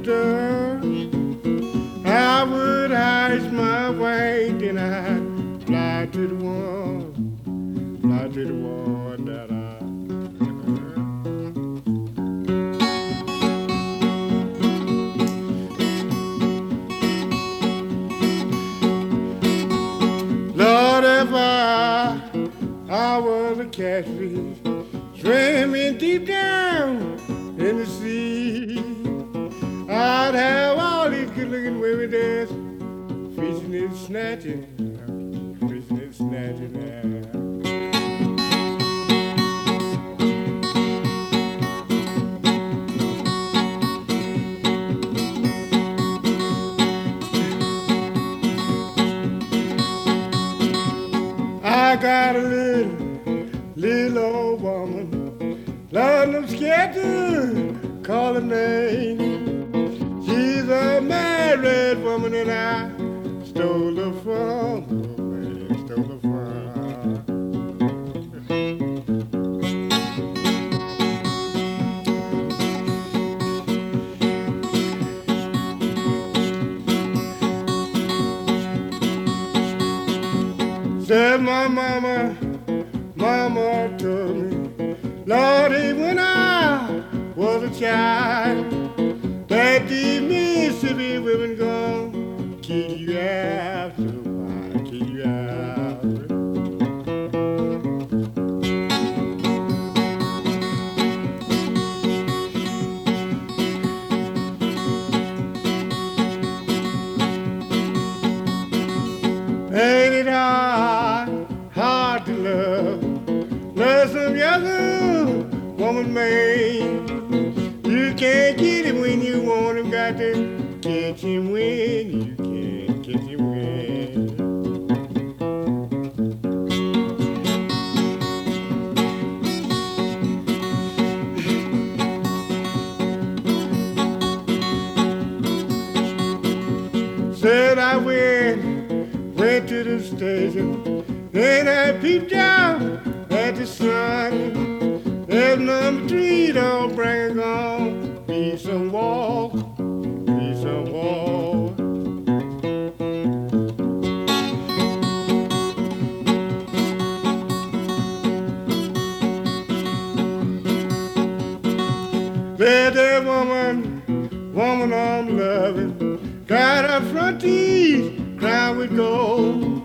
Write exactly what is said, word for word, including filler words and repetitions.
dust, I would ice my way, then I'd fly to the one, fly to the one that I. Lord, if I, I was a catfish swimming deep down in the sea, I'd have all these good-looking women there fishing and snatching, fishing and snatching. Yeah. I got a little, little old woman, Lord, I'm scared to call her name. She's a married woman and I stole her from, oh man, stole her from. Said my mama, mama told me, Lordy, when I was a child, that the Mississippi women gon' kick you out, so I kick you out. Ain't it hard, hard to love, love some younger woman, man. You can't get him when you want him, got to catch him when you can't catch him when. Said I went, went to the station, and I peeped down at the sun. There's number three, don't bring it on. Be some walk, be some walk. There's that woman, woman I'm loving, got her front teeth crowned with gold.